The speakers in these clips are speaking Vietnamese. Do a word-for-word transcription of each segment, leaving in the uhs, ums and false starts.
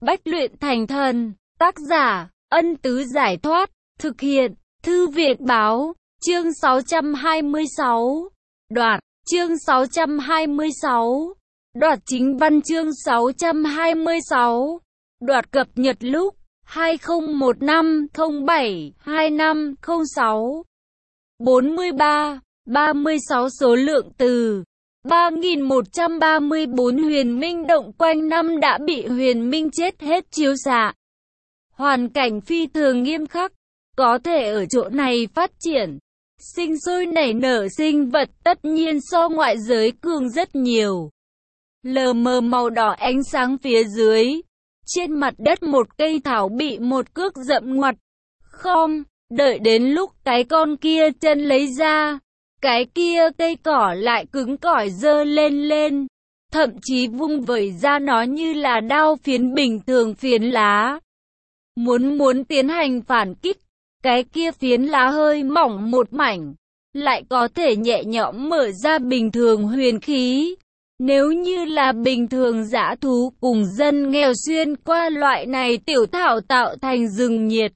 Bách luyện thành thần. Tác giả, Ân Tứ Giải Thoát. Thực hiện, Thư viện Báo. Chương sáu trăm hai mươi sáu. Đoạt. Chương sáu trăm hai mươi sáu. Đoạt chính văn chương sáu trăm hai mươi sáu. Đoạt cập nhật lúc hai không một năm không bảy hai năm không sáu. bốn mươi ba, ba mươi sáu số lượng từ. ba nghìn một trăm ba mươi bốn huyền minh động quanh năm đã bị huyền minh chết hết chiếu xạ. Hoàn cảnh phi thường nghiêm khắc, có thể ở chỗ này phát triển, sinh sôi nảy nở sinh vật tất nhiên so ngoại giới cường rất nhiều. Lờ mờ màu đỏ ánh sáng phía dưới, trên mặt đất một cây thảo bị một cước dậm ngoặt. Không, đợi đến lúc cái con kia chân lấy ra, cái kia cây cỏ lại cứng cỏi giơ lên lên, thậm chí vung vẩy ra nó như là đao phiến bình thường phiến lá. Muốn muốn tiến hành phản kích, cái kia phiến lá hơi mỏng một mảnh, lại có thể nhẹ nhõm mở ra bình thường huyền khí. Nếu như là bình thường dã thú cùng dân nghèo xuyên qua loại này tiểu thảo tạo thành rừng nhiệt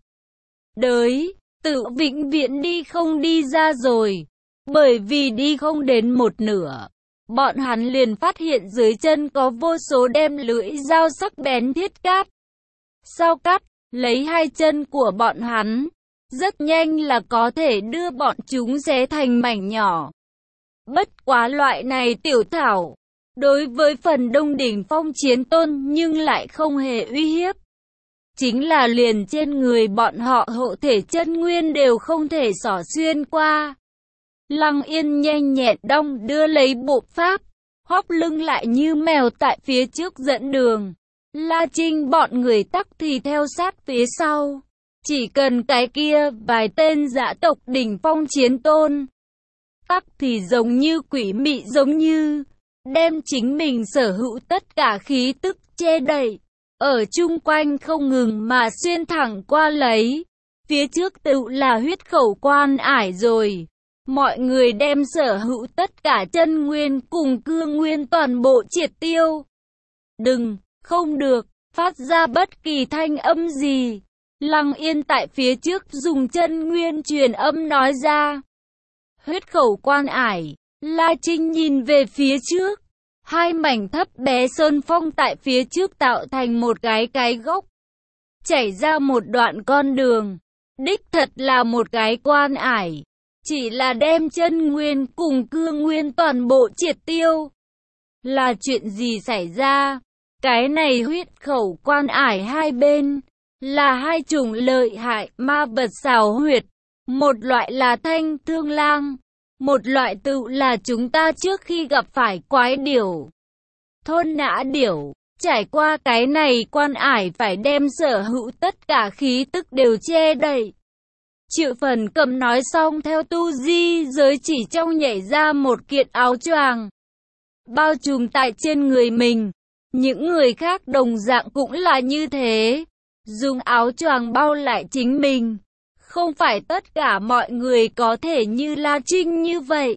đới, tự vĩnh viễn đi không đi ra rồi. Bởi vì đi không đến một nửa, bọn hắn liền phát hiện dưới chân có vô số đem lưỡi dao sắc bén thiết cát. Sao cắt, lấy hai chân của bọn hắn, rất nhanh là có thể đưa bọn chúng xé thành mảnh nhỏ. Bất quá loại này tiểu thảo, đối với phần đông đỉnh phong chiến tôn nhưng lại không hề uy hiếp. Chính là liền trên người bọn họ hộ thể chân nguyên đều không thể xỏ xuyên qua. Lăng Yên nhanh nhẹn đong đưa lấy bộ pháp, hóp lưng lại như mèo tại phía trước dẫn đường. La Trinh bọn người tắc thì theo sát phía sau. Chỉ cần cái kia vài tên dã tộc đỉnh phong chiến tôn, tắc thì giống như quỷ mị giống như, đem chính mình sở hữu tất cả khí tức che đậy, ở chung quanh không ngừng mà xuyên thẳng qua lấy. Phía trước tự là huyết khẩu quan ải rồi. Mọi người đem sở hữu tất cả chân nguyên cùng cương nguyên toàn bộ triệt tiêu. Đừng, không được, phát ra bất kỳ thanh âm gì. Lăng Yên tại phía trước dùng chân nguyên truyền âm nói ra. Huyết khẩu quan ải, La Trinh nhìn về phía trước. Hai mảnh thấp bé sơn phong tại phía trước tạo thành một cái cái gốc. Chảy ra một đoạn con đường. Đích thật là một cái quan ải. Chỉ là đem chân nguyên cùng cương nguyên toàn bộ triệt tiêu. Là chuyện gì xảy ra? Cái này huyết khẩu quan ải hai bên là hai chủng lợi hại ma vật xảo huyệt. Một loại là thanh thương lang, một loại tự là chúng ta trước khi gặp phải quái điểu, thôn nã điểu. Trải qua cái này quan ải phải đem sở hữu tất cả khí tức đều che đậy. Triệu Phần Cầm nói xong theo tu di giới chỉ trong nhảy ra một kiện áo choàng, bao trùm tại trên người mình. Những người khác đồng dạng cũng là như thế, dùng áo choàng bao lại chính mình. Không phải tất cả mọi người có thể như La Trinh như vậy,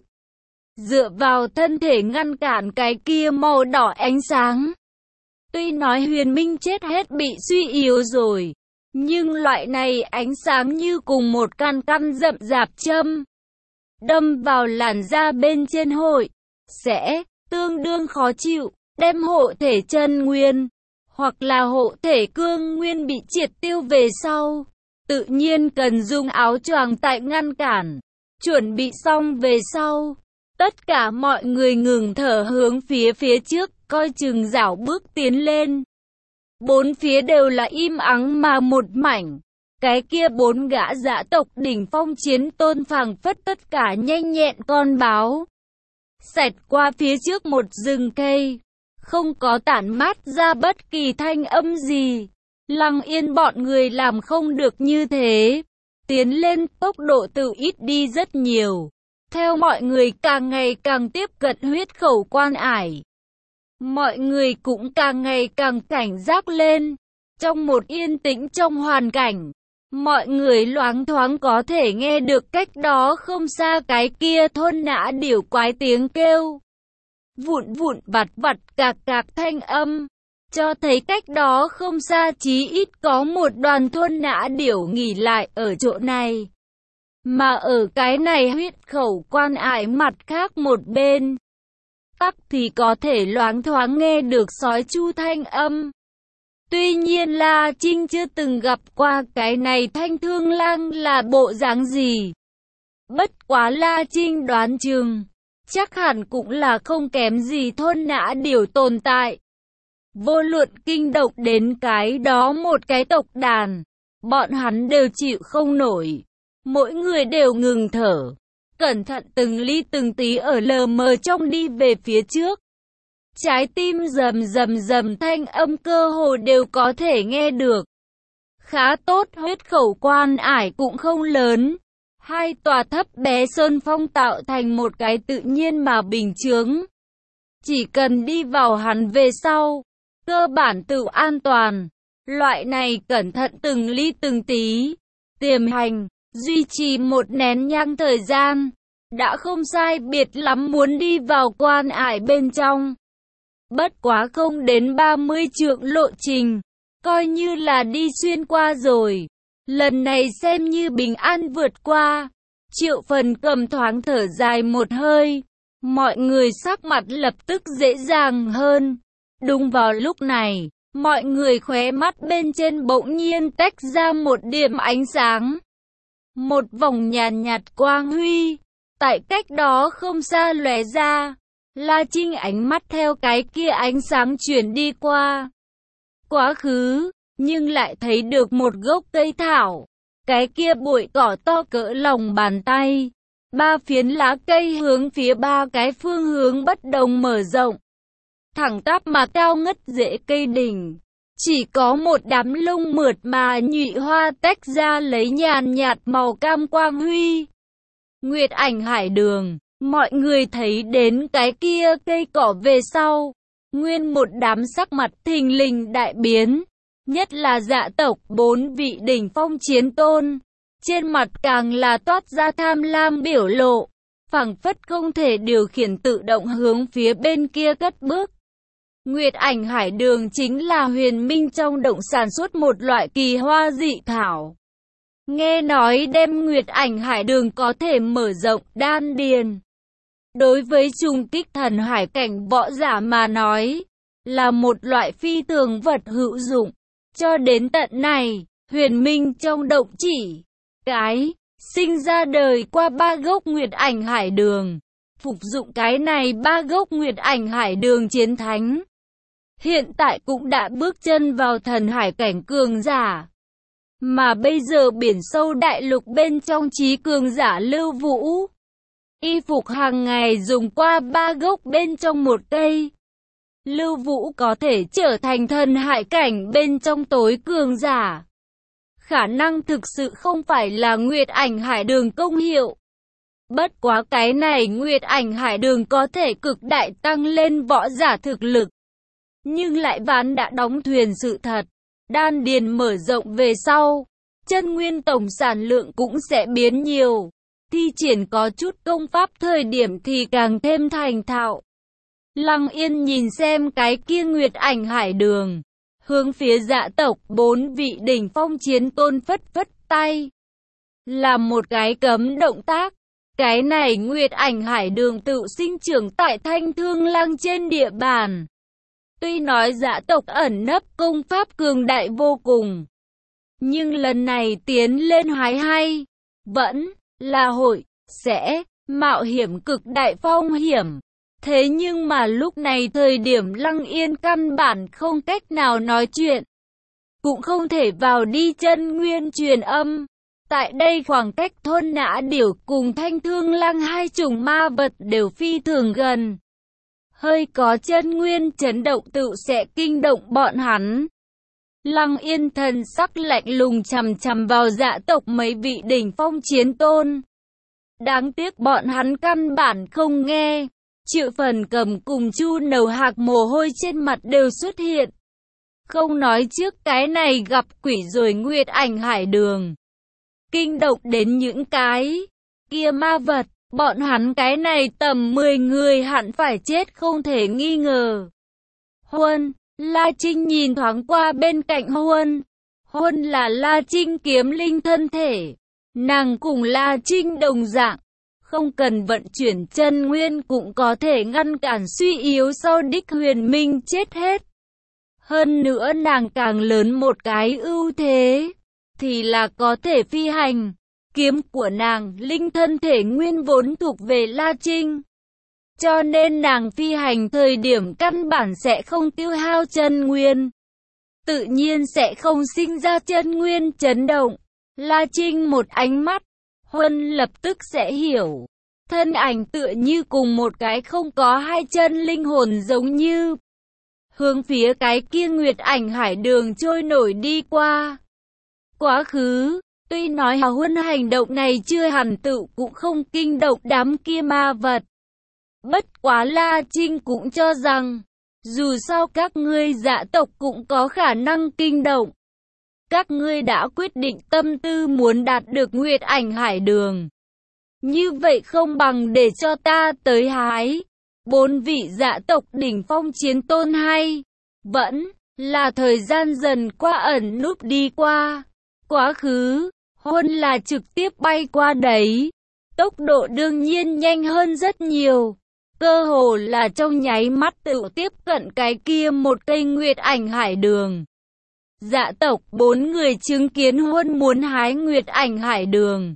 dựa vào thân thể ngăn cản cái kia màu đỏ ánh sáng. Tuy nói huyền minh chết hết bị suy yếu rồi, nhưng loại này ánh sáng như cùng một căn căn rậm rạp châm, đâm vào làn da bên trên hội, sẽ tương đương khó chịu, đem hộ thể chân nguyên, hoặc là hộ thể cương nguyên bị triệt tiêu về sau. Tự nhiên cần dùng áo choàng tại ngăn cản. Chuẩn bị xong về sau, tất cả mọi người ngừng thở hướng phía phía trước, coi chừng dảo bước tiến lên. Bốn phía đều là im ắng mà một mảnh. Cái kia bốn gã dã tộc đỉnh phong chiến tôn phảng phất tất cả nhanh nhẹn con báo, xẹt qua phía trước một rừng cây, không có tản mát ra bất kỳ thanh âm gì. Lăng Yên bọn người làm không được như thế. Tiến lên tốc độ tự ít đi rất nhiều. Theo mọi người càng ngày càng tiếp cận huyết khẩu quan ải, mọi người cũng càng ngày càng cảnh giác lên. Trong một yên tĩnh trong hoàn cảnh, mọi người loáng thoáng có thể nghe được cách đó không xa cái kia thôn nã điểu quái tiếng kêu. Vụn vụn vặt vặt cạc cạc thanh âm. cho thấy cách đó không xa chí ít có một đoàn thôn nã điểu nghỉ lại ở chỗ này. Mà ở cái này huyết khẩu quan ải mặt khác một bên, tắc thì có thể loáng thoáng nghe được sói chu thanh âm. Tuy nhiên La Trinh chưa từng gặp qua cái này Thanh Thương Lang là bộ dáng gì. Bất quá La Trinh đoán chừng, chắc hẳn cũng là không kém gì thôn nã điểu tồn tại. Vô luận kinh động đến cái đó một cái tộc đàn, bọn hắn đều chịu không nổi. Mỗi người đều ngừng thở, cẩn thận từng ly từng tí ở lờ mờ trong đi về phía trước. Trái tim rầm rầm rầm thanh âm cơ hồ đều có thể nghe được. Khá tốt, huyết khẩu quan ải cũng không lớn. Hai tòa thấp bé sơn phong tạo thành một cái tự nhiên mà bình chướng. Chỉ cần đi vào hắn về sau, cơ bản tự an toàn. Loại này cẩn thận từng ly từng tí, tiềm hành, duy trì một nén nhang thời gian, đã không sai biệt lắm muốn đi vào quan ải bên trong. Bất quá không đến ba mươi trượng lộ trình, coi như là đi xuyên qua rồi. Lần này xem như bình an vượt qua. Triệu Phần cầm thoáng thở dài một hơi, mọi người sắc mặt lập tức dễ dàng hơn. Đúng vào lúc này, mọi người khóe mắt bên trên bỗng nhiên tách ra một điểm ánh sáng. Một vòng nhàn nhạt, nhạt quang huy, tại cách đó không xa lóe ra. La Trinh ánh mắt theo cái kia ánh sáng chuyển đi qua quá khứ, nhưng lại thấy được một gốc cây thảo. Cái kia bụi cỏ to cỡ lòng bàn tay, ba phiến lá cây hướng phía ba cái phương hướng bất đồng mở rộng. Thẳng tắp mà cao ngất rễ cây đỉnh, chỉ có một đám lông mượt mà nhụy hoa tách ra lấy nhàn nhạt màu cam quang huy. Nguyệt Ảnh Hải Đường, mọi người thấy đến cái kia cây cỏ về sau, nguyên một đám sắc mặt thình lình đại biến. Nhất là Dạ tộc bốn vị đỉnh phong chiến tôn, trên mặt càng là toát ra tham lam biểu lộ, phảng phất không thể điều khiển tự động hướng phía bên kia cất bước. Nguyệt Ảnh Hải Đường chính là huyền minh trong động sản xuất một loại kỳ hoa dị thảo. Nghe nói đem Nguyệt Ảnh Hải Đường có thể mở rộng đan điền. Đối với trùng kích thần hải cảnh võ giả mà nói, là một loại phi thường vật hữu dụng. Cho đến tận này, huyền minh trong động chỉ cái sinh ra đời qua ba gốc Nguyệt Ảnh Hải Đường, phục dụng cái này ba gốc Nguyệt Ảnh Hải Đường chiến thánh. Hiện tại cũng đã bước chân vào thần hải cảnh cường giả. Mà bây giờ biển sâu đại lục bên trong trí cường giả Lưu Vũ, y phục hàng ngày dùng qua ba gốc bên trong một cây. Lưu Vũ có thể trở thành thần hải cảnh bên trong tối cường giả. Khả năng thực sự không phải là Nguyệt Ảnh Hải Đường công hiệu. Bất quá cái này Nguyệt Ảnh Hải Đường có thể cực đại tăng lên võ giả thực lực. Nhưng lại ván đã đóng thuyền sự thật. Đan điền mở rộng về sau, chân nguyên tổng sản lượng cũng sẽ biến nhiều. Thi triển có chút công pháp thời điểm thì càng thêm thành thạo. Lăng Yên nhìn xem cái kia Nguyệt Ảnh Hải Đường, hướng phía Dạ tộc bốn vị đỉnh phong chiến tôn phất phất tay, làm một cái cấm động tác. Cái này Nguyệt Ảnh Hải Đường tự sinh trưởng tại Thanh Thương Lang trên địa bàn. Tuy nói Dạ tộc ẩn nấp công pháp cường đại vô cùng, nhưng lần này tiến lên hái hay, vẫn là hội sẽ mạo hiểm cực đại phong hiểm. Thế nhưng mà lúc này thời điểm Lăng Yên căn bản không cách nào nói chuyện, cũng không thể vào đi chân nguyên truyền âm. Tại đây khoảng cách thôn Nã Điểu cùng Thanh Thương Lang hai chủng ma vật đều phi thường gần. Hơi có chân nguyên chấn động tự sẽ kinh động bọn hắn. Lăng Yên thần sắc lạnh lùng chằm chằm vào Dạ tộc mấy vị đỉnh phong chiến tôn. Đáng tiếc bọn hắn căn bản không nghe. Triệu Phần cầm cùng Chu Nầu Hạc mồ hôi trên mặt đều xuất hiện. Không nói trước cái này gặp quỷ rồi Nguyệt Ảnh Hải Đường, kinh động đến những cái kia ma vật, bọn hắn cái này tầm mười người hẳn phải chết không thể nghi ngờ. Huân, La Trinh nhìn thoáng qua bên cạnh Huân. Huân là La Trinh kiếm linh thân thể. Nàng cùng La Trinh đồng dạng, không cần vận chuyển chân nguyên cũng có thể ngăn cản suy yếu sau đích huyền minh chết hết. Hơn nữa nàng càng lớn một cái ưu thế, thì là có thể phi hành. Kiếm của nàng, linh thân thể nguyên vốn thuộc về La Trinh. Cho nên nàng phi hành thời điểm căn bản sẽ không tiêu hao chân nguyên. Tự nhiên sẽ không sinh ra chân nguyên chấn động. La Trinh một ánh mắt, Huân lập tức sẽ hiểu. Thân ảnh tựa như cùng một cái không có hai chân linh hồn giống như. Hướng phía cái kia Nguyệt Ảnh Hải Đường trôi nổi đi qua. Quá khứ, tuy nói Hà Huân hành động này chưa hẳn tự cũng không kinh động đám kia ma vật. Bất quá La Trinh cũng cho rằng, dù sao các ngươi Dạ tộc cũng có khả năng kinh động. Các ngươi đã quyết định tâm tư muốn đạt được Nguyệt Ảnh Hải Đường. Như vậy không bằng để cho ta tới hái. Bốn vị Dạ tộc đỉnh phong chiến tôn hay. Vẫn là thời gian dần qua ẩn núp đi qua. Quá khứ, Huân là trực tiếp bay qua đấy. Tốc độ đương nhiên nhanh hơn rất nhiều. Cơ hồ là trong nháy mắt tự tiếp cận cái kia một cây Nguyệt Ảnh Hải Đường. Dạ tộc bốn người chứng kiến Huân muốn hái Nguyệt Ảnh Hải Đường.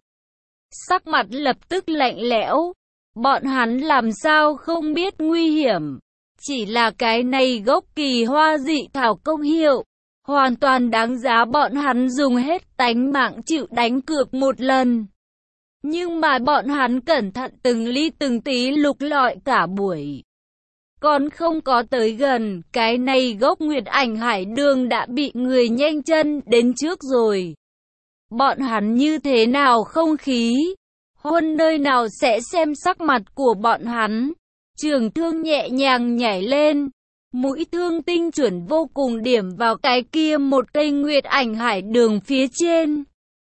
Sắc mặt lập tức lạnh lẽo. Bọn hắn làm sao không biết nguy hiểm. Chỉ là cái này gốc kỳ hoa dị thảo công hiệu. Hoàn toàn đáng giá bọn hắn dùng hết tánh mạng chịu đánh cược một lần. Nhưng mà bọn hắn cẩn thận từng ly từng tí lục lọi cả buổi. Còn không có tới gần, cái này gốc Nguyệt Ảnh Hải Đường đã bị người nhanh chân đến trước rồi. Bọn hắn như thế nào không khí? Huân nơi nào sẽ xem sắc mặt của bọn hắn? Trường thương nhẹ nhàng nhảy lên. Mũi thương tinh chuẩn vô cùng điểm vào cái kia một cây Nguyệt Ảnh Hải Đường phía trên.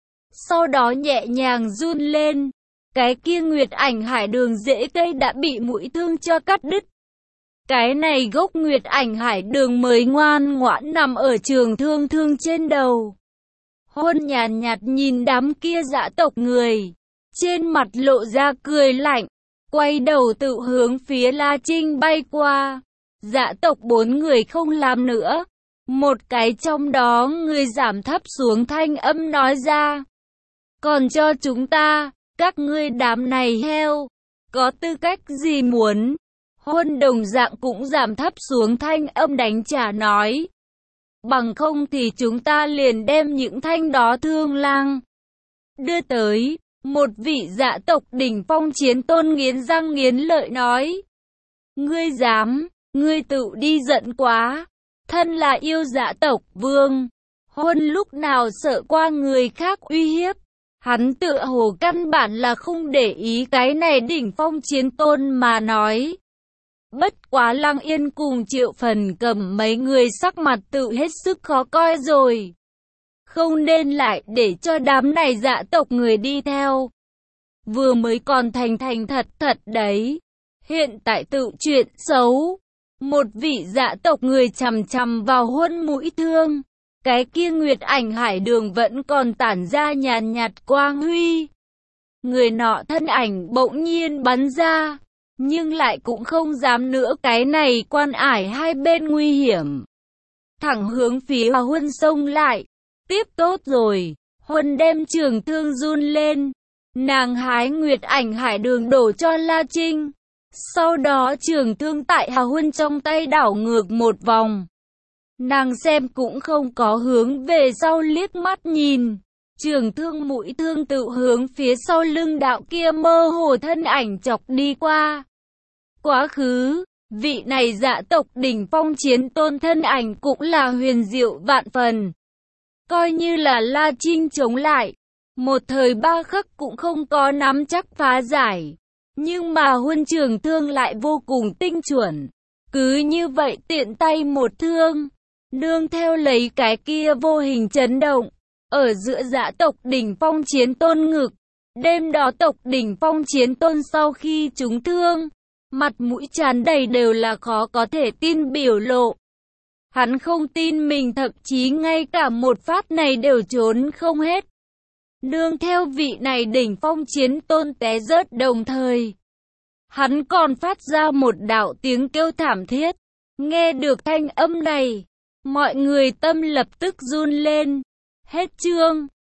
Sau đó nhẹ nhàng run lên. Cái kia Nguyệt Ảnh Hải Đường rễ cây đã bị mũi thương cho cắt đứt. Cái này gốc Nguyệt Ảnh Hải Đường mới ngoan ngoãn nằm ở trường thương thương trên đầu. Huân nhàn nhạt nhìn đám kia Dạ tộc người. Trên mặt lộ ra cười lạnh. Quay đầu tự hướng phía La Trinh bay qua. Dạ tộc bốn người không làm nữa. Một cái trong đó người giảm thấp xuống thanh âm nói ra. Còn cho chúng ta, các ngươi đám này heo, có tư cách gì muốn? Huân đồng dạng cũng giảm thấp xuống thanh âm đánh trả nói. Bằng không thì chúng ta liền đem những thanh đó thương lang đưa tới. Một vị Dạ tộc đỉnh phong chiến tôn nghiến răng nghiến lợi nói. Ngươi dám, ngươi tự đi giận quá. Thân là yêu Dạ tộc vương. Huân lúc nào sợ qua người khác uy hiếp. Hắn tựa hồ căn bản là không để ý cái này đỉnh phong chiến tôn mà nói. Bất quá Lăng Yên cùng Triệu Phần Cầm mấy người sắc mặt tự hết sức khó coi rồi. Không nên lại để cho đám này Dạ tộc người đi theo. Vừa mới còn thành thành thật thật đấy. Hiện tại tự chuyện xấu. Một vị Dạ tộc người chằm chằm vào Huân mũi thương. Cái kia Nguyệt Ảnh Hải Đường vẫn còn tản ra nhàn nhạt quang huy. Người nọ thân ảnh bỗng nhiên bắn ra. Nhưng lại cũng không dám nữa cái này quan ải hai bên nguy hiểm. Thẳng hướng phía Huân xông lại. Tiếp tốt rồi. Huân đem trường thương run lên. Nàng hái Nguyệt Ảnh Hải Đường đổ cho La Trinh. Sau đó trường thương tại Hà Huân trong tay đảo ngược một vòng. Nàng xem cũng không có hướng về sau liếc mắt nhìn. Trường thương mũi thương tự hướng phía sau lưng đạo kia mơ hồ thân ảnh chọc đi qua. Quá khứ, vị này Dạ tộc đỉnh phong chiến tôn thân ảnh cũng là huyền diệu vạn phần. Coi như là La Trinh chống lại, một thời ba khắc cũng không có nắm chắc phá giải. Nhưng mà Huân trường thương lại vô cùng tinh chuẩn. Cứ như vậy tiện tay một thương. Nương theo lấy cái kia vô hình chấn động. Ở giữa Dạ tộc đỉnh phong chiến tôn ngực. Đêm đó tộc đỉnh phong chiến tôn sau khi trúng thương. Mặt mũi tràn đầy đều là khó có thể tin biểu lộ. Hắn không tin mình, thậm chí ngay cả một phát này đều trốn không hết. Nương theo vị này đỉnh phong chiến tôn té rớt đồng thời. Hắn còn phát ra một đạo tiếng kêu thảm thiết. Nghe được thanh âm này, mọi người tâm lập tức run lên. Hết chương.